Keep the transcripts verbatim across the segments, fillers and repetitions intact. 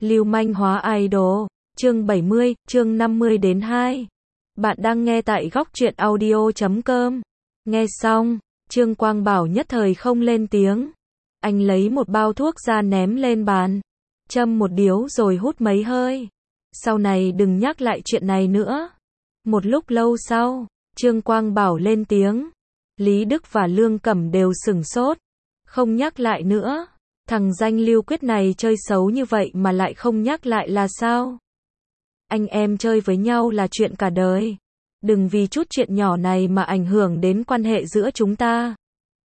Lưu manh hóa idol, chương bảy mươi, chương năm mươi đến hai. Bạn đang nghe tại góc truyện audio chấm com. Nghe xong, Trương Quang Bảo nhất thời không lên tiếng. Anh lấy một bao thuốc ra ném lên bàn, châm một điếu rồi hút mấy hơi. Sau này đừng nhắc lại chuyện này nữa. Một lúc lâu sau, Trương Quang Bảo lên tiếng. Lý Đức và Lương Cẩm đều sửng sốt. Không nhắc lại nữa. Thằng danh Lưu Quyết này chơi xấu như vậy mà lại không nhắc lại là sao? Anh em chơi với nhau là chuyện cả đời. Đừng vì chút chuyện nhỏ này mà ảnh hưởng đến quan hệ giữa chúng ta.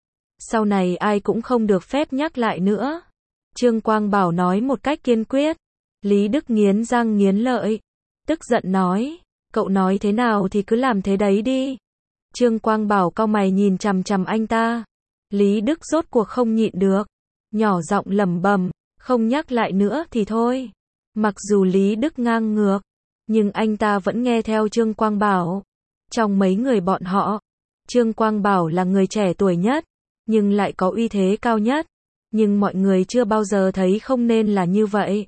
Sau này ai cũng không được phép nhắc lại nữa. Trương Quang Bảo nói một cách kiên quyết. Lý Đức nghiến răng nghiến lợi, tức giận nói, cậu nói thế nào thì cứ làm thế đấy đi. Trương Quang Bảo cau mày nhìn chằm chằm anh ta. Lý Đức rốt cuộc không nhịn được, nhỏ giọng lẩm bẩm, không nhắc lại nữa thì thôi. Mặc dù Lý Đức ngang ngược, nhưng anh ta vẫn nghe theo Trương Quang Bảo. Trong mấy người bọn họ, Trương Quang Bảo là người trẻ tuổi nhất, nhưng lại có uy thế cao nhất. Nhưng mọi người chưa bao giờ thấy không nên là như vậy.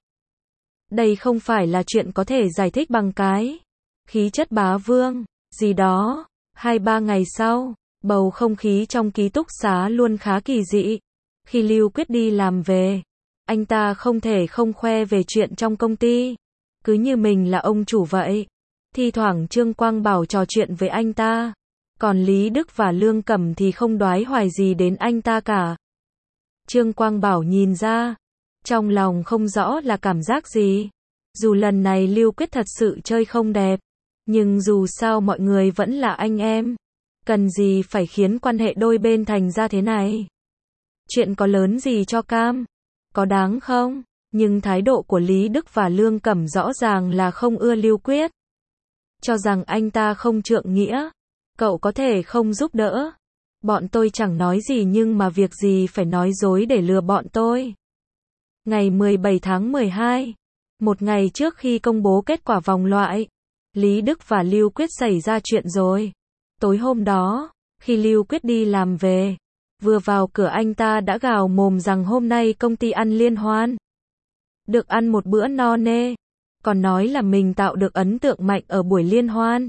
Đây không phải là chuyện có thể giải thích bằng cái khí chất bá vương gì đó. Hai ba ngày sau, bầu không khí trong ký túc xá luôn khá kỳ dị. Khi Lưu Quyết đi làm về, anh ta không thể không khoe về chuyện trong công ty, cứ như mình là ông chủ vậy. Thi thoảng Trương Quang Bảo trò chuyện với anh ta, còn Lý Đức và Lương Cẩm thì không đoái hoài gì đến anh ta cả. Trương Quang Bảo nhìn ra, trong lòng không rõ là cảm giác gì. Dù lần này Lưu Quyết thật sự chơi không đẹp, nhưng dù sao mọi người vẫn là anh em. Cần gì phải khiến quan hệ đôi bên thành ra thế này? Chuyện có lớn gì cho cam? Có đáng không? Nhưng thái độ của Lý Đức và Lương Cẩm rõ ràng là không ưa Lưu Quyết. Cho rằng anh ta không trượng nghĩa. Cậu có thể không giúp đỡ. Bọn tôi chẳng nói gì nhưng mà việc gì phải nói dối để lừa bọn tôi. Ngày mười bảy tháng mười hai, một ngày trước khi công bố kết quả vòng loại, Lý Đức và Lưu Quyết xảy ra chuyện rồi. Tối hôm đó, khi Lưu Quyết đi làm về, vừa vào cửa anh ta đã gào mồm rằng hôm nay công ty ăn liên hoan. Được ăn một bữa no nê, còn nói là mình tạo được ấn tượng mạnh ở buổi liên hoan.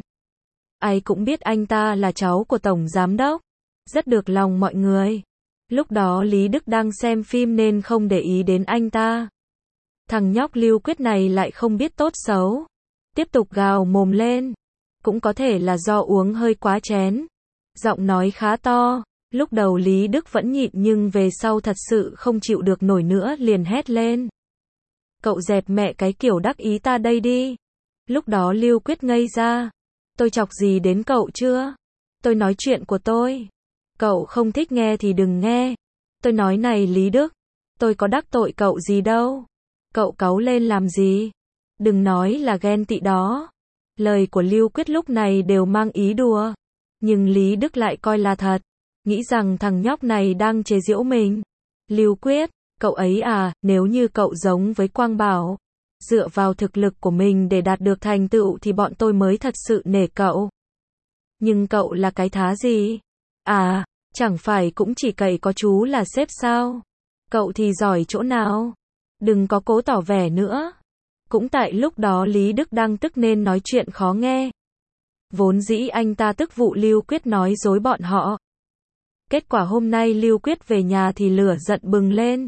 Ai cũng biết anh ta là cháu của Tổng Giám Đốc, rất được lòng mọi người. Lúc đó Lý Đức đang xem phim nên không để ý đến anh ta. Thằng nhóc Lưu Quyết này lại không biết tốt xấu, tiếp tục gào mồm lên. Cũng có thể là do uống hơi quá chén. Giọng nói khá to. Lúc đầu Lý Đức vẫn nhịn nhưng về sau thật sự không chịu được nổi nữa liền hét lên. Cậu dẹp mẹ cái kiểu đắc ý ta đây đi. Lúc đó Lưu Quyết ngây ra. Tôi chọc gì đến cậu chưa? Tôi nói chuyện của tôi. Cậu không thích nghe thì đừng nghe. Tôi nói này Lý Đức, tôi có đắc tội cậu gì đâu. Cậu cáu lên làm gì? Đừng nói là ghen tị đó. Lời của Lưu Quyết lúc này đều mang ý đùa. Nhưng Lý Đức lại coi là thật. Nghĩ rằng thằng nhóc này đang chế giễu mình. Lưu Quyết, cậu ấy à, nếu như cậu giống với Quang Bảo, dựa vào thực lực của mình để đạt được thành tựu thì bọn tôi mới thật sự nể cậu. Nhưng cậu là cái thá gì? À, chẳng phải cũng chỉ cậy có chú là sếp sao? Cậu thì giỏi chỗ nào? Đừng có cố tỏ vẻ nữa. Cũng tại lúc đó Lý Đức đang tức nên nói chuyện khó nghe. Vốn dĩ anh ta tức vụ Lưu Quyết nói dối bọn họ. Kết quả hôm nay Lưu Quyết về nhà thì lửa giận bừng lên.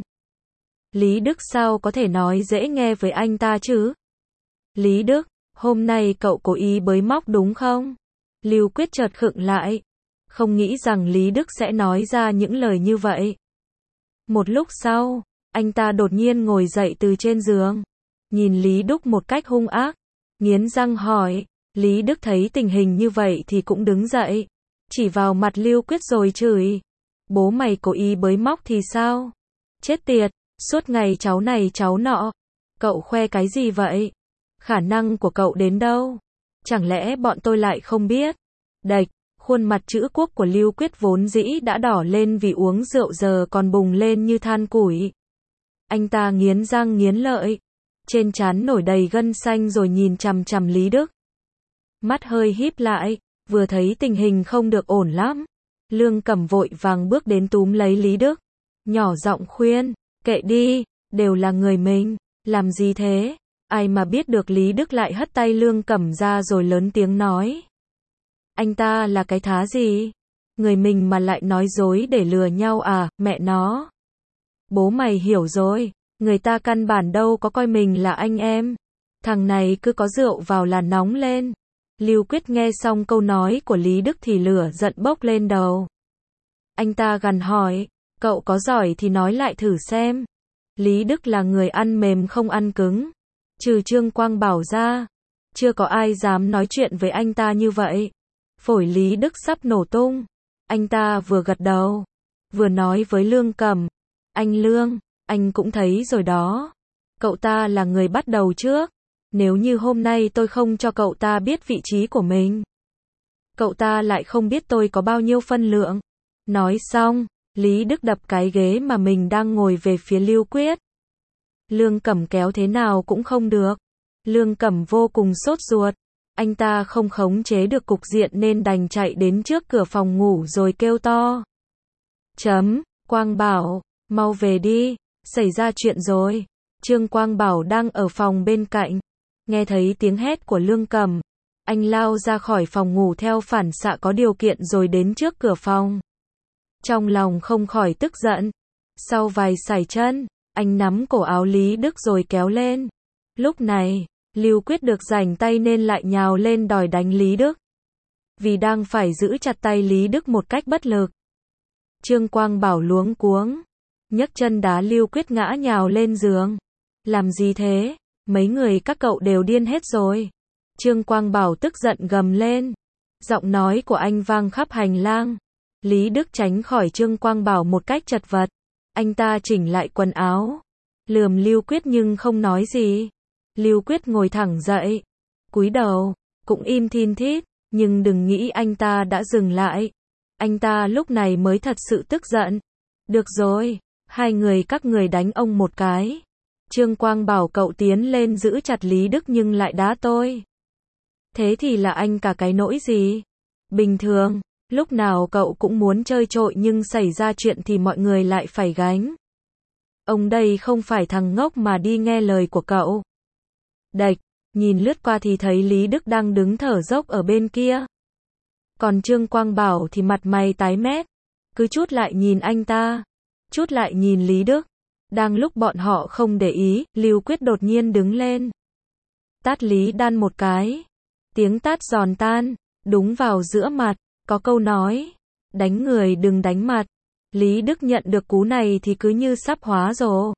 Lý Đức sao có thể nói dễ nghe với anh ta chứ? Lý Đức, hôm nay cậu cố ý bới móc đúng không? Lưu Quyết chợt khựng lại. Không nghĩ rằng Lý Đức sẽ nói ra những lời như vậy. Một lúc sau, anh ta đột nhiên ngồi dậy từ trên giường. Nhìn Lý Đức một cách hung ác. Nghiến răng hỏi. Lý Đức thấy tình hình như vậy thì cũng đứng dậy. Chỉ vào mặt Lưu Quyết rồi chửi. Bố mày cố ý bới móc thì sao? Chết tiệt, suốt ngày cháu này cháu nọ. Cậu khoe cái gì vậy? Khả năng của cậu đến đâu? Chẳng lẽ bọn tôi lại không biết? Đệch, khuôn mặt chữ quốc của Lưu Quyết vốn dĩ đã đỏ lên vì uống rượu giờ còn bùng lên như than củi. Anh ta nghiến răng nghiến lợi. Trên trán nổi đầy gân xanh rồi nhìn chằm chằm Lý Đức. Mắt hơi híp lại, vừa thấy tình hình không được ổn lắm. Lương Cẩm vội vàng bước đến túm lấy Lý Đức. Nhỏ giọng khuyên, kệ đi, đều là người mình. Làm gì thế? Ai mà biết được Lý Đức lại hất tay Lương Cẩm ra rồi lớn tiếng nói. Anh ta là cái thá gì? Người mình mà lại nói dối để lừa nhau à, mẹ nó. Bố mày hiểu rồi, người ta căn bản đâu có coi mình là anh em. Thằng này cứ có rượu vào là nóng lên. Lưu Quyết nghe xong câu nói của Lý Đức thì lửa giận bốc lên đầu. Anh ta gằn hỏi, cậu có giỏi thì nói lại thử xem. Lý Đức là người ăn mềm không ăn cứng. Trừ Trương Quang Bảo ra, chưa có ai dám nói chuyện với anh ta như vậy. Phổi Lý Đức sắp nổ tung. Anh ta vừa gật đầu, vừa nói với Lương Cẩm. Anh Lương, anh cũng thấy rồi đó. Cậu ta là người bắt đầu trước. Nếu như hôm nay tôi không cho cậu ta biết vị trí của mình, cậu ta lại không biết tôi có bao nhiêu phân lượng. Nói xong, Lý Đức đập cái ghế mà mình đang ngồi về phía Lưu Quyết. Lương Cẩm kéo thế nào cũng không được. Lương Cẩm vô cùng sốt ruột. Anh ta không khống chế được cục diện nên đành chạy đến trước cửa phòng ngủ rồi kêu to. Chấm, Quang Bảo, mau về đi, xảy ra chuyện rồi. Trương Quang Bảo đang ở phòng bên cạnh. Nghe thấy tiếng hét của Lương Cẩm, anh lao ra khỏi phòng ngủ theo phản xạ có điều kiện rồi đến trước cửa phòng. Trong lòng không khỏi tức giận. Sau vài sải chân, anh nắm cổ áo Lý Đức rồi kéo lên. Lúc này, Lưu Quyết được rảnh tay nên lại nhào lên đòi đánh Lý Đức. Vì đang phải giữ chặt tay Lý Đức một cách bất lực. Trương Quang Bảo luống cuống, nhấc chân đá Lưu Quyết ngã nhào lên giường. Làm gì thế? Mấy người các cậu đều điên hết rồi. Trương Quang Bảo tức giận gầm lên. Giọng nói của anh vang khắp hành lang. Lý Đức tránh khỏi Trương Quang Bảo một cách chật vật. Anh ta chỉnh lại quần áo, lườm Lưu Quyết nhưng không nói gì. Lưu Quyết ngồi thẳng dậy, cúi đầu, cũng im thin thít, nhưng đừng nghĩ anh ta đã dừng lại. Anh ta lúc này mới thật sự tức giận. Được rồi, hai người các người đánh ông một cái. Trương Quang Bảo cậu tiến lên giữ chặt Lý Đức nhưng lại đá tôi. Thế thì là anh cả cái nỗi gì? Bình thường, lúc nào cậu cũng muốn chơi trội nhưng xảy ra chuyện thì mọi người lại phải gánh. Ông đây không phải thằng ngốc mà đi nghe lời của cậu. Đạch, nhìn lướt qua thì thấy Lý Đức đang đứng thở dốc ở bên kia. Còn Trương Quang Bảo thì mặt mày tái mét, cứ chút lại nhìn anh ta, chút lại nhìn Lý Đức. Đang lúc bọn họ không để ý, Lưu Quyết đột nhiên đứng lên. Tát Lý Đan một cái. Tiếng tát giòn tan, đúng vào giữa mặt. Có câu nói, đánh người đừng đánh mặt. Lý Đức nhận được cú này thì cứ như sắp hóa rồ.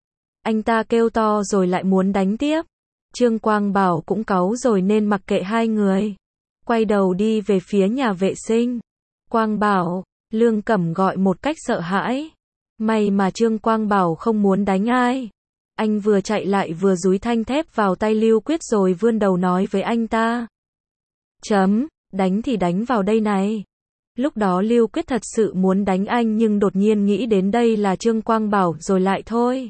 Anh ta kêu to rồi lại muốn đánh tiếp. Trương Quang Bảo cũng cáu rồi nên mặc kệ hai người. Quay đầu đi về phía nhà vệ sinh. Quang Bảo, Lương Cẩm gọi một cách sợ hãi. May mà Trương Quang Bảo không muốn đánh ai. Anh vừa chạy lại vừa dúi thanh thép vào tay Lưu Quyết rồi vươn đầu nói với anh ta. Chấm, đánh thì đánh vào đây này. Lúc đó Lưu Quyết thật sự muốn đánh anh nhưng đột nhiên nghĩ đến đây là Trương Quang Bảo rồi lại thôi.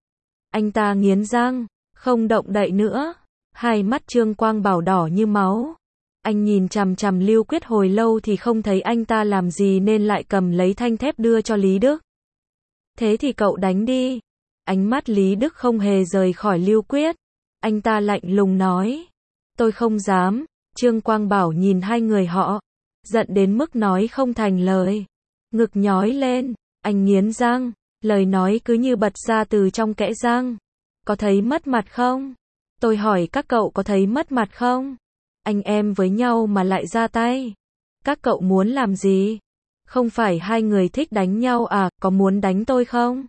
Anh ta nghiến răng, không động đậy nữa. Hai mắt Trương Quang Bảo đỏ như máu. Anh nhìn chằm chằm Lưu Quyết hồi lâu thì không thấy anh ta làm gì nên lại cầm lấy thanh thép đưa cho Lý Đức. Thế thì cậu đánh đi. Ánh mắt Lý Đức không hề rời khỏi Lưu Quyết. Anh ta lạnh lùng nói. Tôi không dám. Trương Quang Bảo nhìn hai người họ, giận đến mức nói không thành lời. Ngực nhói lên, anh nghiến răng, lời nói cứ như bật ra từ trong kẽ răng. Có thấy mất mặt không? Tôi hỏi các cậu có thấy mất mặt không? Anh em với nhau mà lại ra tay. Các cậu muốn làm gì? Không phải hai người thích đánh nhau à, có muốn đánh tôi không?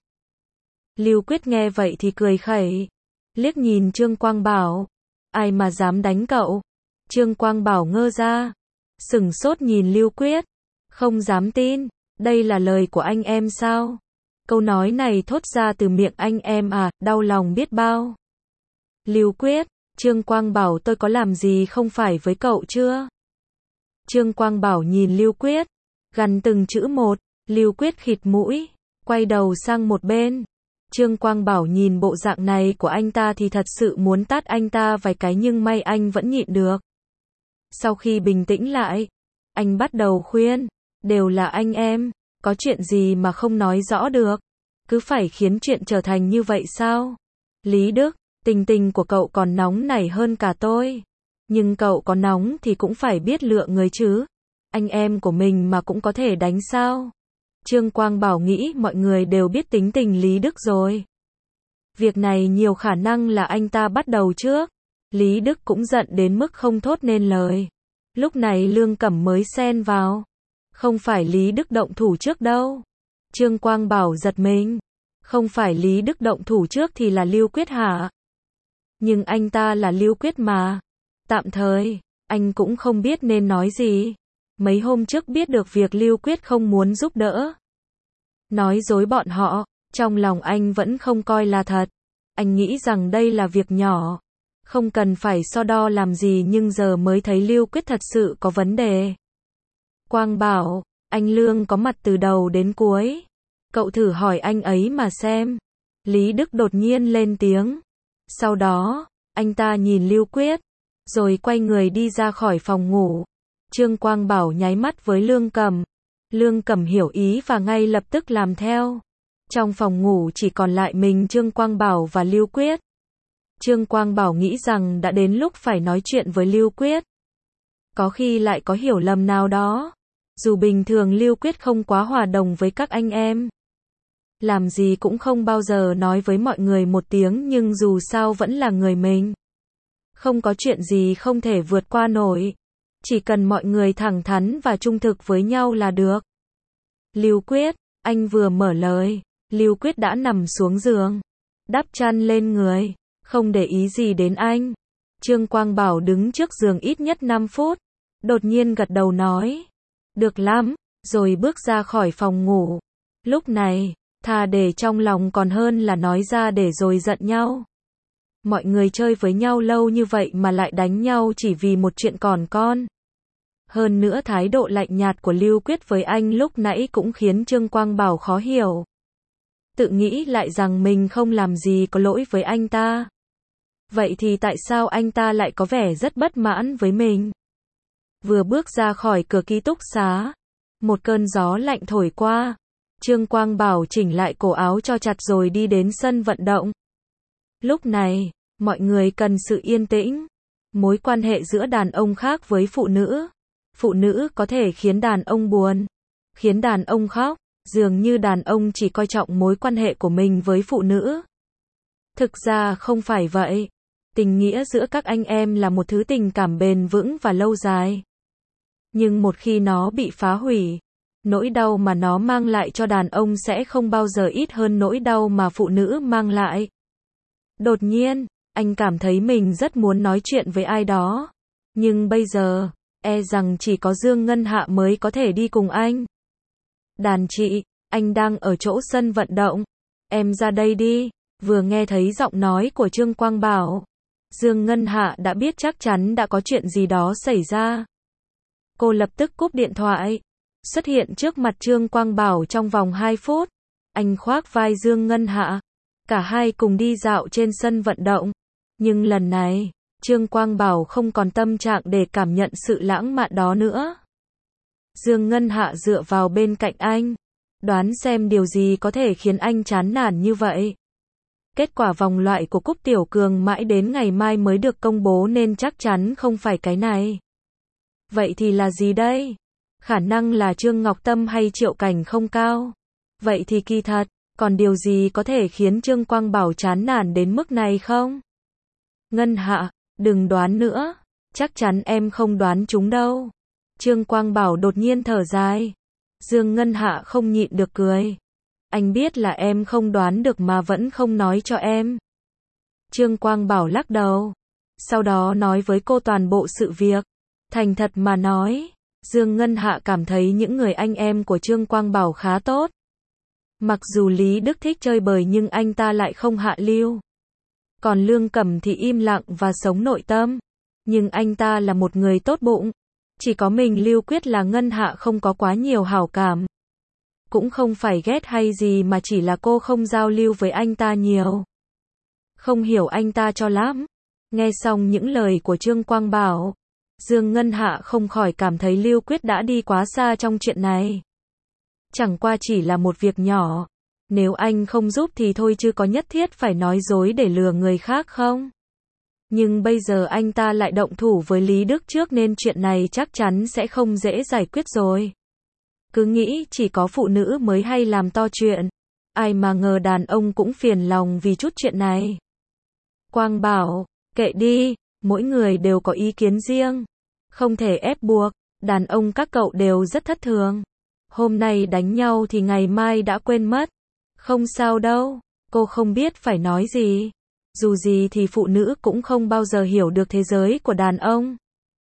Lưu Quyết nghe vậy thì cười khẩy, liếc nhìn Trương Quang Bảo. Ai mà dám đánh cậu? Trương Quang Bảo ngơ ra, sửng sốt nhìn Lưu Quyết, không dám tin, đây là lời của anh em sao? Câu nói này thốt ra từ miệng anh em à, đau lòng biết bao. Lưu Quyết, Trương Quang Bảo tôi có làm gì không phải với cậu chưa? Trương Quang Bảo nhìn Lưu Quyết, gằn từng chữ một. Lưu Quyết khịt mũi, quay đầu sang một bên. Trương Quang Bảo nhìn bộ dạng này của anh ta thì thật sự muốn tát anh ta vài cái nhưng may anh vẫn nhịn được. Sau khi bình tĩnh lại, anh bắt đầu khuyên, đều là anh em, có chuyện gì mà không nói rõ được, cứ phải khiến chuyện trở thành như vậy sao? Lý Đức, tình tình của cậu còn nóng nảy hơn cả tôi. Nhưng cậu có nóng thì cũng phải biết lựa người chứ. Anh em của mình mà cũng có thể đánh sao? Trương Quang Bảo nghĩ mọi người đều biết tính tình Lý Đức rồi. Việc này nhiều khả năng là anh ta bắt đầu trước. Lý Đức cũng giận đến mức không thốt nên lời. Lúc này Lương Cẩm mới xen vào. Không phải Lý Đức động thủ trước đâu. Trương Quang Bảo giật mình. Không phải Lý Đức động thủ trước thì là Lưu Quyết hả? Nhưng anh ta là Lưu Quyết mà. Tạm thời, anh cũng không biết nên nói gì. Mấy hôm trước biết được việc Lưu Quyết không muốn giúp đỡ. Nói dối bọn họ, trong lòng anh vẫn không coi là thật. Anh nghĩ rằng đây là việc nhỏ. Không cần phải so đo làm gì nhưng giờ mới thấy Lưu Quyết thật sự có vấn đề. Quang Bảo, anh Lương có mặt từ đầu đến cuối. Cậu thử hỏi anh ấy mà xem. Lý Đức đột nhiên lên tiếng. Sau đó, anh ta nhìn Lưu Quyết, rồi quay người đi ra khỏi phòng ngủ. Trương Quang Bảo nháy mắt với Lương Cẩm. Lương Cẩm hiểu ý và ngay lập tức làm theo. Trong phòng ngủ chỉ còn lại mình Trương Quang Bảo và Lưu Quyết. Trương Quang Bảo nghĩ rằng đã đến lúc phải nói chuyện với Lưu Quyết. Có khi lại có hiểu lầm nào đó. Dù bình thường Lưu Quyết không quá hòa đồng với các anh em. Làm gì cũng không bao giờ nói với mọi người một tiếng nhưng dù sao vẫn là người mình. Không có chuyện gì không thể vượt qua nổi. Chỉ cần mọi người thẳng thắn và trung thực với nhau là được. Lưu Quyết, anh vừa mở lời. Lưu Quyết đã nằm xuống giường. Đắp chăn lên người. Không để ý gì đến anh. Trương Quang Bảo đứng trước giường ít nhất năm phút. Đột nhiên gật đầu nói. Được lắm. Rồi bước ra khỏi phòng ngủ. Lúc này, thà để trong lòng còn hơn là nói ra để rồi giận nhau. Mọi người chơi với nhau lâu như vậy mà lại đánh nhau chỉ vì một chuyện còn con. Hơn nữa thái độ lạnh nhạt của Lưu Quyết với anh lúc nãy cũng khiến Trương Quang Bảo khó hiểu. Tự nghĩ lại rằng mình không làm gì có lỗi với anh ta. Vậy thì tại sao anh ta lại có vẻ rất bất mãn với mình? Vừa bước ra khỏi cửa ký túc xá, một cơn gió lạnh thổi qua. Trương Quang Bảo chỉnh lại cổ áo cho chặt rồi đi đến sân vận động. Lúc này, mọi người cần sự yên tĩnh. Mối quan hệ giữa đàn ông khác với phụ nữ. Phụ nữ có thể khiến đàn ông buồn, khiến đàn ông khóc. Dường như đàn ông chỉ coi trọng mối quan hệ của mình với phụ nữ. Thực ra không phải vậy. Tình nghĩa giữa các anh em là một thứ tình cảm bền vững và lâu dài. Nhưng một khi nó bị phá hủy, nỗi đau mà nó mang lại cho đàn ông sẽ không bao giờ ít hơn nỗi đau mà phụ nữ mang lại. Đột nhiên, anh cảm thấy mình rất muốn nói chuyện với ai đó. Nhưng bây giờ, e rằng chỉ có Dương Ngân Hạ mới có thể đi cùng anh. Đàn chị, anh đang ở chỗ sân vận động. Em ra đây đi. Vừa nghe thấy giọng nói của Trương Quang Bảo, Dương Ngân Hạ đã biết chắc chắn đã có chuyện gì đó xảy ra. Cô lập tức cúp điện thoại. Xuất hiện trước mặt Trương Quang Bảo trong vòng hai phút. Anh khoác vai Dương Ngân Hạ. Cả hai cùng đi dạo trên sân vận động. Nhưng lần này, Trương Quang Bảo không còn tâm trạng để cảm nhận sự lãng mạn đó nữa. Dương Ngân Hạ dựa vào bên cạnh anh. Đoán xem điều gì có thể khiến anh chán nản như vậy. Kết quả vòng loại của Cúp Tiểu Cường mãi đến ngày mai mới được công bố nên chắc chắn không phải cái này. Vậy thì là gì đây? Khả năng là Trương Ngọc Tâm hay Triệu Cảnh không cao. Vậy thì kỳ thật, còn điều gì có thể khiến Trương Quang Bảo chán nản đến mức này không? Ngân Hạ, đừng đoán nữa. Chắc chắn em không đoán chúng đâu. Trương Quang Bảo đột nhiên thở dài. Dương Ngân Hạ không nhịn được cười. Anh biết là em không đoán được mà vẫn không nói cho em. Trương Quang Bảo lắc đầu. Sau đó nói với cô toàn bộ sự việc. Thành thật mà nói, Dương Ngân Hạ cảm thấy những người anh em của Trương Quang Bảo khá tốt. Mặc dù Lý Đức thích chơi bời nhưng anh ta lại không hạ lưu. Còn Lương Cẩm thì im lặng và sống nội tâm. Nhưng anh ta là một người tốt bụng. Chỉ có mình Lưu Quyết là Ngân Hạ không có quá nhiều hảo cảm. Cũng không phải ghét hay gì mà chỉ là cô không giao lưu với anh ta nhiều. Không hiểu anh ta cho lắm. Nghe xong những lời của Trương Quang Bảo, Dương Ngân Hạ không khỏi cảm thấy Lưu Quyết đã đi quá xa trong chuyện này. Chẳng qua chỉ là một việc nhỏ. Nếu anh không giúp thì thôi chứ có nhất thiết phải nói dối để lừa người khác không? Nhưng bây giờ anh ta lại động thủ với Lý Đức trước nên chuyện này chắc chắn sẽ không dễ giải quyết rồi. Cứ nghĩ chỉ có phụ nữ mới hay làm to chuyện. Ai mà ngờ đàn ông cũng phiền lòng vì chút chuyện này. Quang bảo, kệ đi, mỗi người đều có ý kiến riêng. Không thể ép buộc, đàn ông các cậu đều rất thất thường. Hôm nay đánh nhau thì ngày mai đã quên mất. Không sao đâu, cô không biết phải nói gì. Dù gì thì phụ nữ cũng không bao giờ hiểu được thế giới của đàn ông.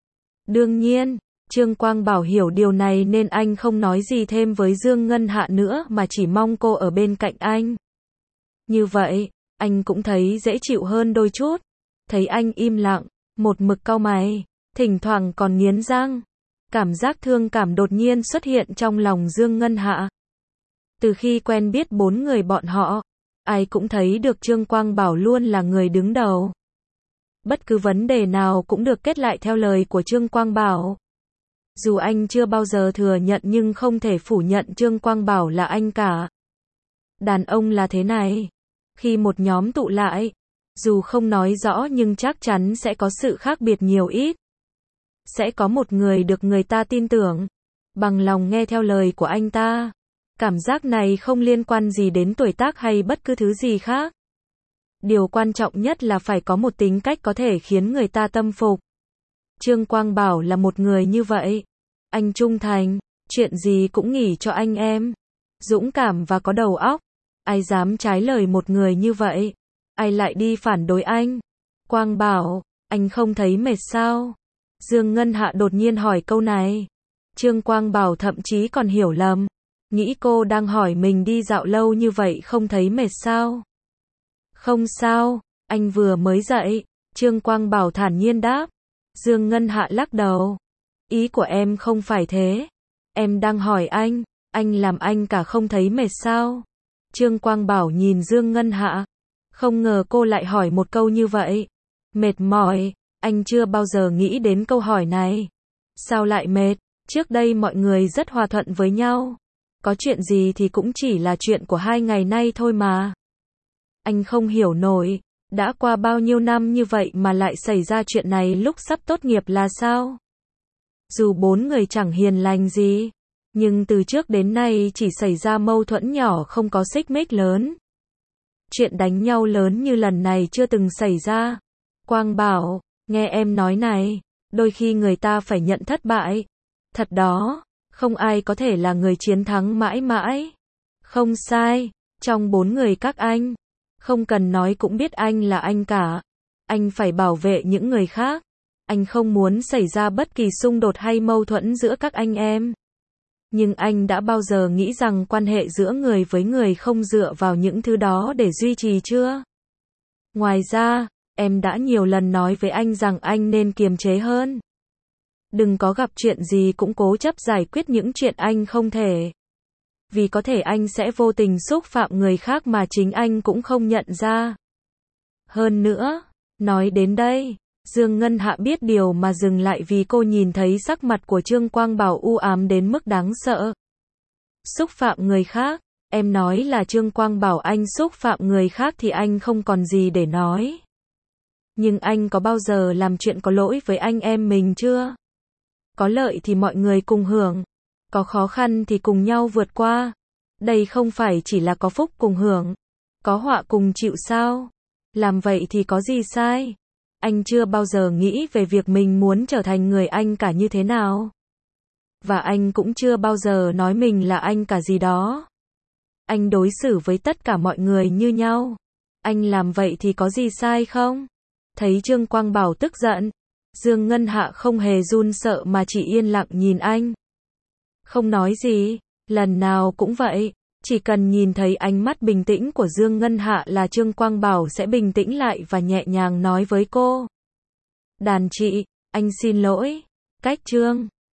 Đương nhiên, Trương Quang Bảo hiểu điều này nên anh không nói gì thêm với Dương Ngân Hạ nữa mà chỉ mong cô ở bên cạnh anh. Như vậy, anh cũng thấy dễ chịu hơn đôi chút. Thấy anh im lặng, một mực cau mày, thỉnh thoảng còn nghiến răng. Cảm giác thương cảm đột nhiên xuất hiện trong lòng Dương Ngân Hạ. Từ khi quen biết bốn người bọn họ, ai cũng thấy được Trương Quang Bảo luôn là người đứng đầu. Bất cứ vấn đề nào cũng được kết lại theo lời của Trương Quang Bảo. Dù anh chưa bao giờ thừa nhận nhưng không thể phủ nhận Trương Quang Bảo là anh cả. Đàn ông là thế này. Khi một nhóm tụ lại, dù không nói rõ nhưng chắc chắn sẽ có sự khác biệt nhiều ít. Sẽ có một người được người ta tin tưởng, bằng lòng nghe theo lời của anh ta. Cảm giác này không liên quan gì đến tuổi tác hay bất cứ thứ gì khác. Điều quan trọng nhất là phải có một tính cách có thể khiến người ta tâm phục. Trương Quang Bảo là một người như vậy. Anh trung thành, chuyện gì cũng nghỉ cho anh em. Dũng cảm và có đầu óc. Ai dám trái lời một người như vậy? Ai lại đi phản đối anh? Quang Bảo, anh không thấy mệt sao? Dương Ngân Hạ đột nhiên hỏi câu này. Trương Quang Bảo thậm chí còn hiểu lầm. Nghĩ cô đang hỏi mình đi dạo lâu như vậy không thấy mệt sao? Không sao, anh vừa mới dậy. Trương Quang Bảo thản nhiên đáp. Dương Ngân Hạ lắc đầu. Ý của em không phải thế. Em đang hỏi anh, anh làm anh cả không thấy mệt sao? Trương Quang Bảo nhìn Dương Ngân Hạ. Không ngờ cô lại hỏi một câu như vậy. Mệt mỏi, anh chưa bao giờ nghĩ đến câu hỏi này. Sao lại mệt? Trước đây mọi người rất hòa thuận với nhau. Có chuyện gì thì cũng chỉ là chuyện của hai ngày nay thôi mà. Anh không hiểu nổi, đã qua bao nhiêu năm như vậy mà lại xảy ra chuyện này lúc sắp tốt nghiệp là sao? Dù bốn người chẳng hiền lành gì, nhưng từ trước đến nay chỉ xảy ra mâu thuẫn nhỏ không có xích mích lớn. Chuyện đánh nhau lớn như lần này chưa từng xảy ra. Quang Bảo, nghe em nói này, đôi khi người ta phải nhận thất bại. Thật đó, không ai có thể là người chiến thắng mãi mãi. Không sai, trong bốn người các anh, không cần nói cũng biết anh là anh cả. Anh phải bảo vệ những người khác. Anh không muốn xảy ra bất kỳ xung đột hay mâu thuẫn giữa các anh em. Nhưng anh đã bao giờ nghĩ rằng quan hệ giữa người với người không dựa vào những thứ đó để duy trì chưa? Ngoài ra, em đã nhiều lần nói với anh rằng anh nên kiềm chế hơn. Đừng có gặp chuyện gì cũng cố chấp giải quyết những chuyện anh không thể. Vì có thể anh sẽ vô tình xúc phạm người khác mà chính anh cũng không nhận ra. Hơn nữa, nói đến đây, Dương Ngân Hạ biết điều mà dừng lại vì cô nhìn thấy sắc mặt của Trương Quang Bảo u ám đến mức đáng sợ. Xúc phạm người khác, em nói là Trương Quang Bảo anh xúc phạm người khác thì anh không còn gì để nói. Nhưng anh có bao giờ làm chuyện có lỗi với anh em mình chưa? Có lợi thì mọi người cùng hưởng, có khó khăn thì cùng nhau vượt qua. Đây không phải chỉ là có phúc cùng hưởng, có họa cùng chịu sao? Làm vậy thì có gì sai? Anh chưa bao giờ nghĩ về việc mình muốn trở thành người anh cả như thế nào. Và anh cũng chưa bao giờ nói mình là anh cả gì đó. Anh đối xử với tất cả mọi người như nhau. Anh làm vậy thì có gì sai không? Thấy Trương Quang Bảo tức giận, Dương Ngân Hạ không hề run sợ mà chỉ yên lặng nhìn anh. Không nói gì, lần nào cũng vậy, chỉ cần nhìn thấy ánh mắt bình tĩnh của Dương Ngân Hạ là Trương Quang Bảo sẽ bình tĩnh lại và nhẹ nhàng nói với cô. Đàn chị, anh xin lỗi. Cách Trương